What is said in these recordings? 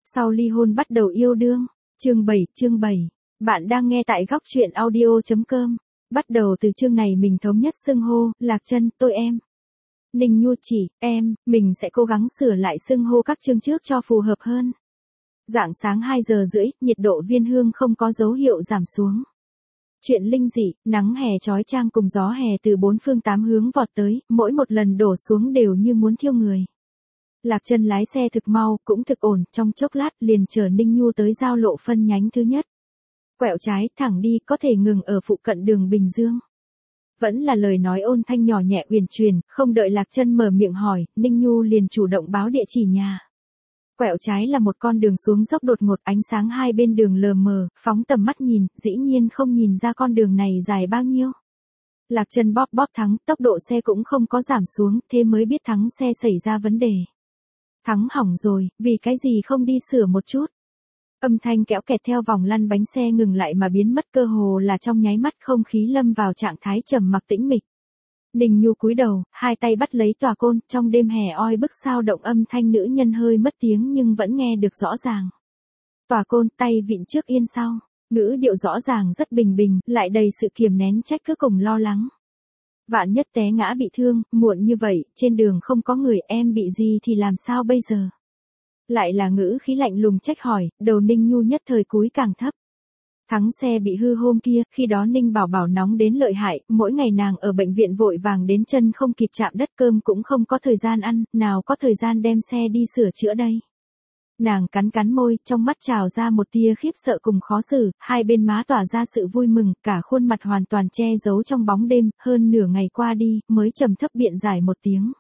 Sau ly hôn bắt đầu yêu đương. Chương 7. Bạn đang nghe tại góc truyện audio.com. Bắt đầu từ chương này mình thống nhất xưng hô, Lạc Trân, tôi em. Ninh Nhu chỉ, em, mình sẽ cố gắng sửa lại xưng hô các chương trước cho phù hợp hơn. Rạng sáng 2 giờ rưỡi, nhiệt độ Viên Hương không có dấu hiệu giảm xuống. Chuyện linh dị, nắng hè chói chang cùng gió hè từ bốn phương tám hướng vọt tới, mỗi một lần đổ xuống đều như muốn thiêu người. Lạc Trân lái xe thực mau, cũng thực ổn, trong chốc lát liền chở Ninh Nhu tới giao lộ phân nhánh thứ nhất. Quẹo trái, thẳng đi, có thể ngừng ở phụ cận đường Bình Dương. Vẫn là lời nói ôn thanh nhỏ nhẹ uyển chuyển, không đợi Lạc Trân mở miệng hỏi, Ninh Nhu liền chủ động báo địa chỉ nhà. Quẹo trái là một con đường xuống dốc đột ngột, ánh sáng hai bên đường lờ mờ, phóng tầm mắt nhìn, dĩ nhiên không nhìn ra con đường này dài bao nhiêu. Lạc Trân bóp thắng, tốc độ xe cũng không có giảm xuống, thế mới biết thắng xe xảy ra vấn đề. Thắng hỏng rồi, vì cái gì không đi sửa một chút. Âm thanh kéo kẹt theo vòng lăn bánh xe ngừng lại mà biến mất, cơ hồ là trong nháy mắt không khí lâm vào trạng thái trầm mặc tĩnh mịch. Ninh Nhu cúi đầu, hai tay bắt lấy tòa côn, trong đêm hè oi bức sao động âm thanh nữ nhân hơi mất tiếng nhưng vẫn nghe được rõ ràng. Tòa côn, tay vịn trước yên sau, ngữ điệu rõ ràng rất bình bình, lại đầy sự kiềm nén trách cứ cùng lo lắng. Vạn nhất té ngã bị thương, muộn như vậy, trên đường không có người, em bị gì thì làm sao bây giờ? Lại là ngữ khí lạnh lùng trách hỏi, đầu Ninh Nhu nhất thời cúi càng thấp. Thắng xe bị hư hôm kia, khi đó Ninh Bảo Bảo nóng đến lợi hại, mỗi ngày nàng ở bệnh viện vội vàng đến chân không kịp chạm đất, cơm cũng không có thời gian ăn, nào có thời gian đem xe đi sửa chữa đây. Nàng cắn môi, trong mắt trào ra một tia khiếp sợ cùng khó xử, hai bên má tỏa ra sự vui mừng, cả khuôn mặt hoàn toàn che giấu trong bóng đêm, hơn nửa ngày qua đi, mới trầm thấp biện giải một tiếng.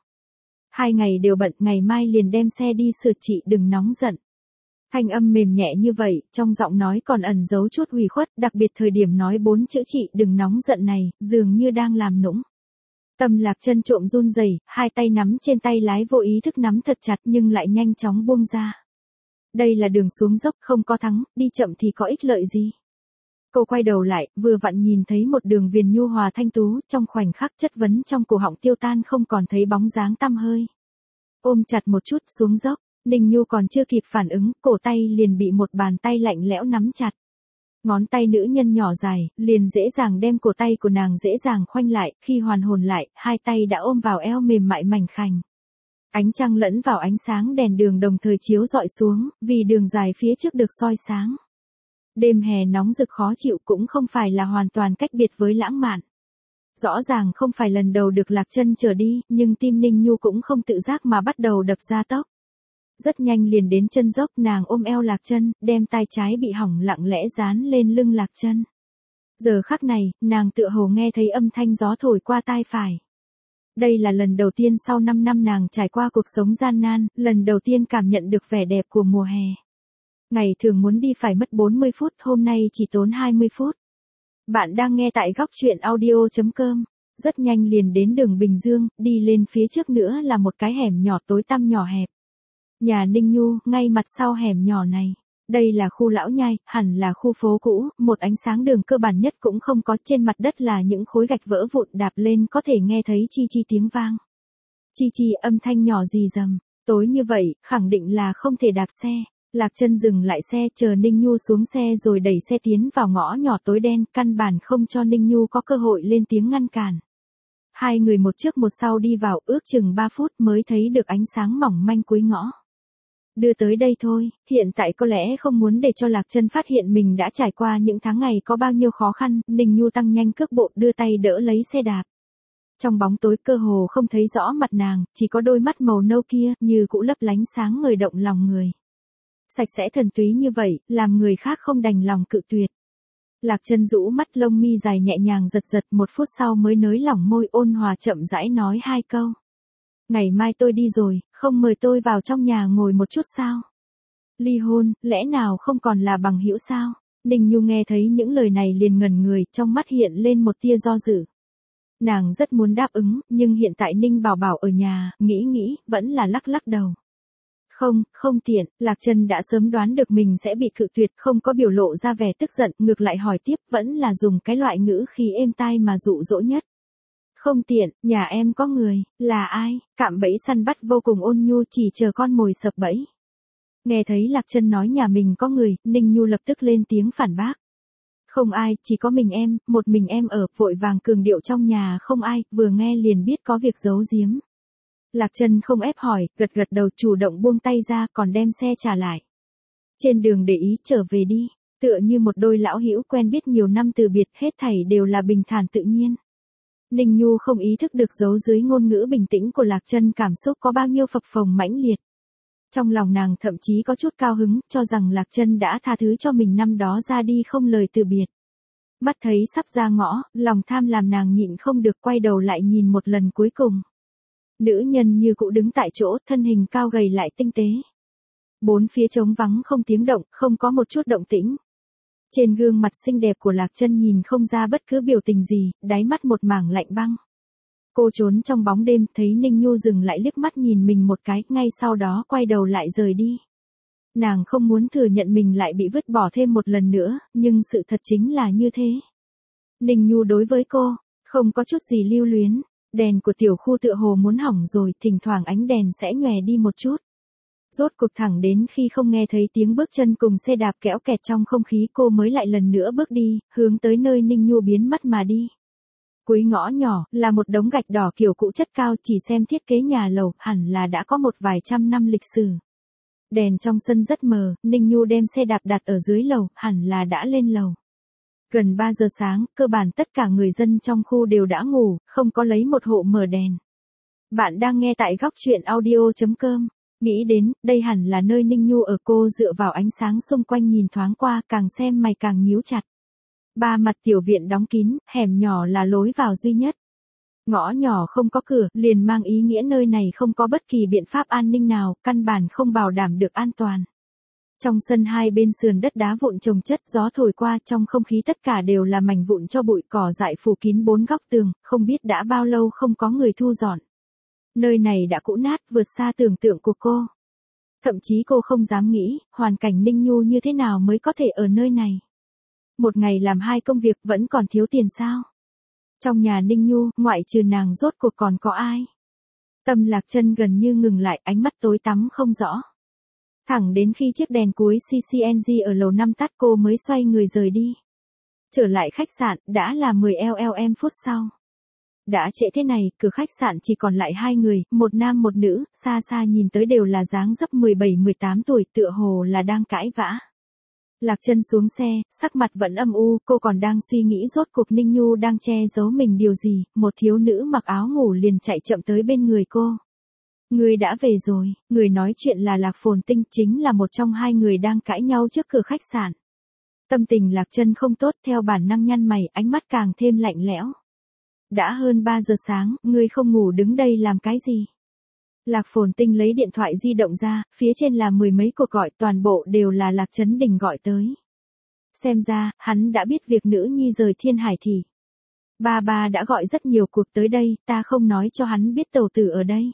2 ngày đều bận, ngày mai liền đem xe đi sửa, chị đừng nóng giận. Thanh âm mềm nhẹ như vậy, trong giọng nói còn ẩn giấu chút ủy khuất, đặc biệt thời điểm nói 4 chữ chị đừng nóng giận này, dường như đang làm nũng. Tâm Lạc Trân trộm run rẩy, hai tay nắm trên tay lái vô ý thức nắm thật chặt nhưng lại nhanh chóng buông ra. Đây là đường xuống dốc, không có thắng, đi chậm thì có ích lợi gì. Cô quay đầu lại, vừa vặn nhìn thấy một đường viền nhu hòa thanh tú, trong khoảnh khắc chất vấn trong cổ họng tiêu tan, không còn thấy bóng dáng tăm hơi. Ôm chặt một chút xuống dốc, Ninh Nhu còn chưa kịp phản ứng, cổ tay liền bị một bàn tay lạnh lẽo nắm chặt. Ngón tay nữ nhân nhỏ dài, liền dễ dàng đem cổ tay của nàng dễ dàng khoanh lại, khi hoàn hồn lại, hai tay đã ôm vào eo mềm mại mảnh khảnh. Ánh trăng lẫn vào ánh sáng đèn đường đồng thời chiếu rọi xuống, vì đường dài phía trước được soi sáng. Đêm hè nóng rực khó chịu cũng không phải là hoàn toàn cách biệt với lãng mạn. Rõ ràng không phải lần đầu được Lạc Trân chở đi, nhưng tim Ninh Nhu cũng không tự giác mà bắt đầu đập ra tốc. Rất nhanh liền đến chân dốc, nàng ôm eo Lạc Trân, đem tay trái bị hỏng lặng lẽ dán lên lưng Lạc Trân. Giờ khắc này, nàng tựa hồ nghe thấy âm thanh gió thổi qua tai phải. Đây là lần đầu tiên sau 5 năm nàng trải qua cuộc sống gian nan, lần đầu tiên cảm nhận được vẻ đẹp của mùa hè. Ngày thường muốn đi phải mất 40 phút, hôm nay chỉ tốn 20 phút. Bạn đang nghe tại góc truyện audio.com. Rất nhanh liền đến đường Bình Dương, đi lên phía trước nữa là một cái hẻm nhỏ tối tăm nhỏ hẹp. Nhà Ninh Nhu, ngay mặt sau hẻm nhỏ này. Đây là khu lão nhai, hẳn là khu phố cũ, một ánh sáng đường cơ bản nhất cũng không có, trên mặt đất là những khối gạch vỡ vụn, đạp lên có thể nghe thấy chi chi tiếng vang. Chi chi âm thanh nhỏ rì rầm, tối như vậy, khẳng định là không thể đạp xe. Lạc Trân dừng lại xe, chờ Ninh Nhu xuống xe rồi đẩy xe tiến vào ngõ nhỏ tối đen, căn bản không cho Ninh Nhu có cơ hội lên tiếng ngăn cản. Hai người một trước một sau đi vào, ước chừng 3 phút mới thấy được ánh sáng mỏng manh cuối ngõ. Đưa tới đây thôi, hiện tại có lẽ không muốn để cho Lạc Trân phát hiện mình đã trải qua những tháng ngày có bao nhiêu khó khăn, Ninh Nhu tăng nhanh cước bộ đưa tay đỡ lấy xe đạp. Trong bóng tối cơ hồ không thấy rõ mặt nàng, chỉ có đôi mắt màu nâu kia, như cũ lấp lánh sáng ngời động lòng người. Sạch sẽ thần túy như vậy, làm người khác không đành lòng cự tuyệt. Lạc Trân rũ mắt, lông mi dài nhẹ nhàng giật giật, 1 phút sau mới nới lỏng môi, ôn hòa chậm rãi nói 2 câu. Ngày mai tôi đi rồi, không mời tôi vào trong nhà ngồi một chút sao? Ly hôn, lẽ nào không còn là bằng hữu sao? Ninh Nhu nghe thấy những lời này liền ngẩn người, trong mắt hiện lên một tia do dự. Nàng rất muốn đáp ứng, nhưng hiện tại Ninh Bảo Bảo ở nhà, nghĩ, vẫn là lắc đầu. Không tiện, Lạc Trân đã sớm đoán được mình sẽ bị cự tuyệt, không có biểu lộ ra vẻ tức giận, ngược lại hỏi tiếp, vẫn là dùng cái loại ngữ khí êm tai mà dụ dỗ nhất. Không tiện, nhà em có người, là ai? Cạm bẫy săn bắt vô cùng ôn nhu, chỉ chờ con mồi sập bẫy. Nghe thấy Lạc Chân nói nhà mình có người, Ninh Nhu lập tức lên tiếng phản bác. Không ai, chỉ có mình em, một mình em ở, vội vàng cường điệu trong nhà không ai, vừa nghe liền biết có việc giấu giếm. Lạc Chân không ép hỏi, gật gật đầu chủ động buông tay ra còn đem xe trả lại. Trên đường để ý trở về đi, tựa như một đôi lão hữu quen biết nhiều năm từ biệt, hết thảy đều là bình thản tự nhiên. Ninh Nhu không ý thức được giấu dưới ngôn ngữ bình tĩnh của Lạc Chân cảm xúc có bao nhiêu phập phồng mãnh liệt. Trong lòng nàng thậm chí có chút cao hứng, cho rằng Lạc Chân đã tha thứ cho mình năm đó ra đi không lời từ biệt. Mắt thấy sắp ra ngõ, lòng tham làm nàng nhịn không được quay đầu lại nhìn một lần cuối cùng. Nữ nhân như cũ đứng tại chỗ, thân hình cao gầy lại tinh tế. Bốn phía trống vắng không tiếng động, không có một chút động tĩnh. Trên gương mặt xinh đẹp của Lạc Chân nhìn không ra bất cứ biểu tình gì, đáy mắt một mảng lạnh băng. Cô trốn trong bóng đêm, thấy Ninh Nhu dừng lại liếc mắt nhìn mình một cái, ngay sau đó quay đầu lại rời đi. Nàng không muốn thừa nhận mình lại bị vứt bỏ thêm một lần nữa, nhưng sự thật chính là như thế. Ninh Nhu đối với cô, không có chút gì lưu luyến, đèn của tiểu khu tựa hồ muốn hỏng rồi, thỉnh thoảng ánh đèn sẽ nhòe đi một chút. Rốt cuộc thẳng đến khi không nghe thấy tiếng bước chân cùng xe đạp kéo kẹt trong không khí cô mới lại lần nữa bước đi, hướng tới nơi Ninh Nhu biến mất mà đi. Cuối ngõ nhỏ, là một đống gạch đỏ kiểu cũ chất cao, chỉ xem thiết kế nhà lầu, hẳn là đã có một vài trăm năm lịch sử. Đèn trong sân rất mờ, Ninh Nhu đem xe đạp đặt ở dưới lầu, hẳn là đã lên lầu. Gần 3 giờ sáng, cơ bản tất cả người dân trong khu đều đã ngủ, không có lấy một hộ mở đèn. Bạn đang nghe tại góc truyện audio.com. Nghĩ đến, đây hẳn là nơi Ninh Nhu ở, cô dựa vào ánh sáng xung quanh nhìn thoáng qua, càng xem mày càng nhíu chặt. Ba mặt tiểu viện đóng kín, hẻm nhỏ là lối vào duy nhất. Ngõ nhỏ không có cửa, liền mang ý nghĩa nơi này không có bất kỳ biện pháp an ninh nào, căn bản không bảo đảm được an toàn. Trong sân hai bên sườn đất đá vụn chồng chất, gió thổi qua, trong không khí tất cả đều là mảnh vụn cho bụi, cỏ dại phủ kín bốn góc tường, không biết đã bao lâu không có người thu dọn. Nơi này đã cũ nát, vượt xa tưởng tượng của cô. Thậm chí cô không dám nghĩ, hoàn cảnh Ninh Nhu như thế nào mới có thể ở nơi này. Một ngày làm 2 công việc vẫn còn thiếu tiền sao? Trong nhà Ninh Nhu, ngoại trừ nàng rốt cuộc còn có ai? Tâm Lạc Chân gần như ngừng lại, ánh mắt tối tăm không rõ. Thẳng đến khi chiếc đèn cuối CCNG ở lầu 5 tắt cô mới xoay người rời đi. Trở lại khách sạn, đã là 10 LLM phút sau. Đã trễ thế này, cửa khách sạn chỉ còn lại 2 người, một nam một nữ, xa xa nhìn tới đều là dáng dấp 17-18 tuổi, tựa hồ là đang cãi vã. Lạc Chân xuống xe, sắc mặt vẫn âm u, cô còn đang suy nghĩ rốt cuộc Ninh Nhu đang che giấu mình điều gì, một thiếu nữ mặc áo ngủ liền chạy chậm tới bên người cô. Người đã về rồi, người nói chuyện là Lạc Phồn Tinh, chính là một trong 2 người đang cãi nhau trước cửa khách sạn. Tâm tình Lạc Chân không tốt, theo bản năng nhăn mày, ánh mắt càng thêm lạnh lẽo. Đã hơn 3 giờ sáng, ngươi không ngủ đứng đây làm cái gì? Lạc Phồn Tinh lấy điện thoại di động ra, phía trên là 10 mấy cuộc gọi, toàn bộ đều là Lạc Chấn Đình gọi tới. Xem ra, hắn đã biết việc nữ nhi rời Thiên Hải thì. Ba đã gọi rất nhiều cuộc tới đây, ta không nói cho hắn biết tàu tử ở đây.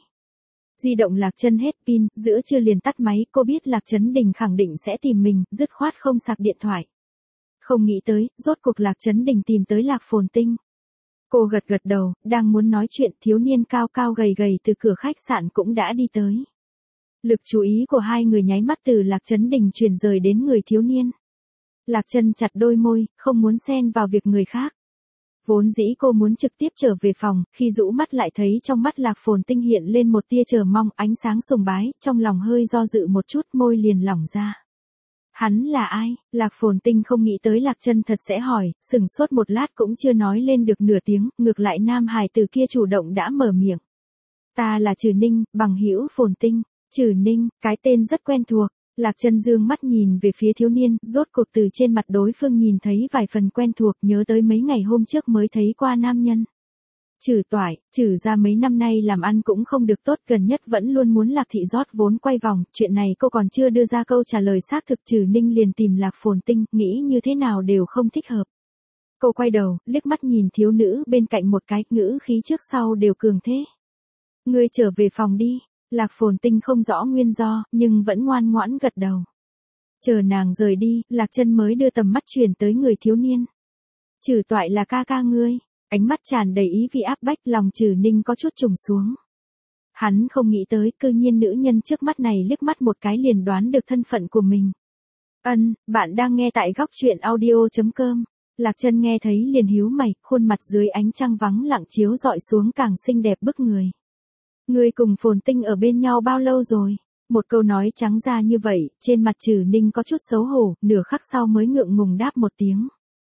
Di động Lạc Chân hết pin, giữa trưa liền tắt máy, cô biết Lạc Chấn Đình khẳng định sẽ tìm mình, dứt khoát không sạc điện thoại. Không nghĩ tới, rốt cuộc Lạc Chấn Đình tìm tới Lạc Phồn Tinh. Cô gật gật đầu, đang muốn nói chuyện, thiếu niên cao cao gầy gầy từ cửa khách sạn cũng đã đi tới. Lực chú ý của 2 người nháy mắt từ Lạc Chấn Đình chuyển rời đến người thiếu niên. Lạc Chân chặt đôi môi, không muốn xen vào việc người khác. Vốn dĩ cô muốn trực tiếp trở về phòng, khi rũ mắt lại thấy trong mắt Lạc Phồn Tinh hiện lên một tia chờ mong, ánh sáng sùng bái, trong lòng hơi do dự một chút, môi liền lỏng ra. Hắn là ai? Lạc Phồn Tinh không nghĩ tới Lạc Chân thật sẽ hỏi, sừng sốt một lát cũng chưa nói lên được nửa tiếng, ngược lại nam hài tử kia chủ động đã mở miệng. Ta là Trừ Ninh, bằng hữu Phồn Tinh. Trừ Ninh, cái tên rất quen thuộc. Lạc Chân dương mắt nhìn về phía thiếu niên, rốt cuộc từ trên mặt đối phương nhìn thấy vài phần quen thuộc, nhớ tới mấy ngày hôm trước mới thấy qua nam nhân. Trừ Toại, Trừ ra mấy năm nay làm ăn cũng không được tốt, gần nhất vẫn luôn muốn Lạc thị rót vốn quay vòng, chuyện này cô còn chưa đưa ra câu trả lời xác thực. Trừ Ninh liền tìm Lạc Phồn Tinh, nghĩ như thế nào đều không thích hợp. Cô quay đầu, liếc mắt nhìn thiếu nữ bên cạnh một cái, ngữ khí trước sau đều cường thế. Ngươi trở về phòng đi. Lạc Phồn Tinh không rõ nguyên do, nhưng vẫn ngoan ngoãn gật đầu. Chờ nàng rời đi, Lạc Chân mới đưa tầm mắt chuyển tới người thiếu niên. Trừ Toại là ca ca ngươi. Ánh mắt tràn đầy ý vị áp bách, lòng Trừ Ninh có chút trùng xuống. Hắn không nghĩ tới cư nhiên nữ nhân trước mắt này liếc mắt một cái liền đoán được thân phận của mình. Bạn đang nghe tại góc truyện audio.com. Lạc Chân nghe thấy liền nhíu mày, khuôn mặt dưới ánh trăng vắng lặng chiếu dọi xuống càng xinh đẹp bức người. Ngươi cùng Phồn Tinh ở bên nhau bao lâu rồi? Một câu nói trắng ra như vậy, trên mặt Trử Ninh có chút xấu hổ, nửa khắc sau mới ngượng ngùng đáp một tiếng.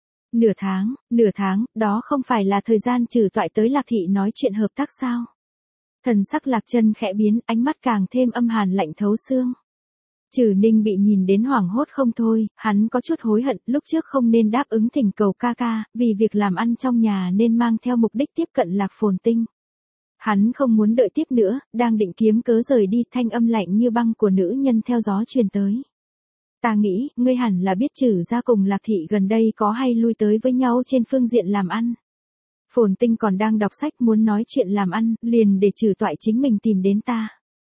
Nửa tháng, đó không phải là thời gian Trử Toại tới Lạc Thị nói chuyện hợp tác sao? Thần sắc Lạc Chân khẽ biến, ánh mắt càng thêm âm hàn lạnh thấu xương. Trử Ninh bị nhìn đến hoảng hốt không thôi, hắn có chút hối hận, lúc trước không nên đáp ứng thỉnh cầu ca ca, vì việc làm ăn trong nhà nên mang theo mục đích tiếp cận Lạc Phồn Tinh. Hắn không muốn đợi tiếp nữa, đang định kiếm cớ rời đi, thanh âm lạnh như băng của nữ nhân theo gió truyền tới. Ta nghĩ, ngươi hẳn là biết Trử gia cùng Lạc Thị gần đây có hay lui tới với nhau trên phương diện làm ăn. Phồn Tinh còn đang đọc sách muốn nói chuyện làm ăn, liền để Trử Toại chính mình tìm đến ta.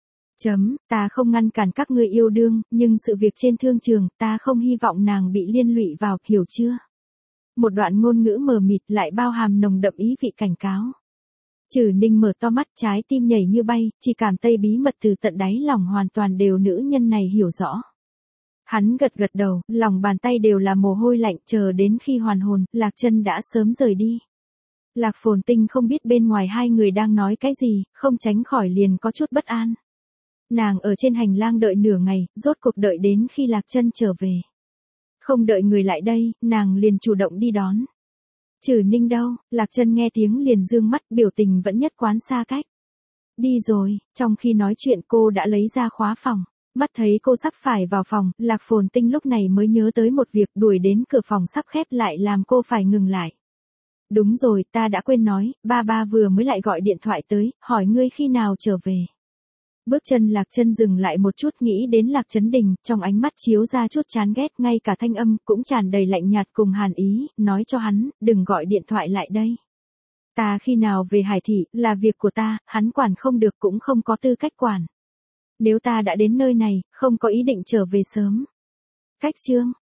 Ta không ngăn cản các ngươi yêu đương, nhưng sự việc trên thương trường, ta không hy vọng nàng bị liên lụy vào, hiểu chưa? Một đoạn ngôn ngữ mờ mịt lại bao hàm nồng đậm ý vị cảnh cáo. Trử Ninh mở to mắt, trái tim nhảy như bay, chỉ cảm thấy bí mật từ tận đáy lòng hoàn toàn đều nữ nhân này hiểu rõ. Hắn gật gật đầu, lòng bàn tay đều là mồ hôi lạnh, chờ đến khi hoàn hồn, Lạc Chân đã sớm rời đi. Lạc Phồn Tinh không biết bên ngoài hai người đang nói cái gì, không tránh khỏi liền có chút bất an. Nàng ở trên hành lang đợi nửa ngày, rốt cuộc đợi đến khi Lạc Chân trở về. Không đợi người lại đây, nàng liền chủ động đi đón. Trử Ninh đâu? Lạc Chân nghe tiếng liền dương mắt, biểu tình vẫn nhất quán xa cách. Đi rồi, trong khi nói chuyện cô đã lấy ra khóa phòng. Mắt thấy cô sắp phải vào phòng, Lạc Phồn Tinh lúc này mới nhớ tới một việc, đuổi đến cửa phòng sắp khép lại làm cô phải ngừng lại. Đúng rồi, ta đã quên nói, ba vừa mới lại gọi điện thoại tới, hỏi ngươi khi nào trở về. Bước chân Lạc Chân dừng lại một chút, nghĩ đến Lạc Chấn Đình, trong ánh mắt chiếu ra chút chán ghét, ngay cả thanh âm cũng tràn đầy lạnh nhạt cùng hàn ý, nói cho hắn, đừng gọi điện thoại lại đây. Ta khi nào về Hải Thị, là việc của ta, hắn quản không được cũng không có tư cách quản. Nếu ta đã đến nơi này, không có ý định trở về sớm. Cách chương,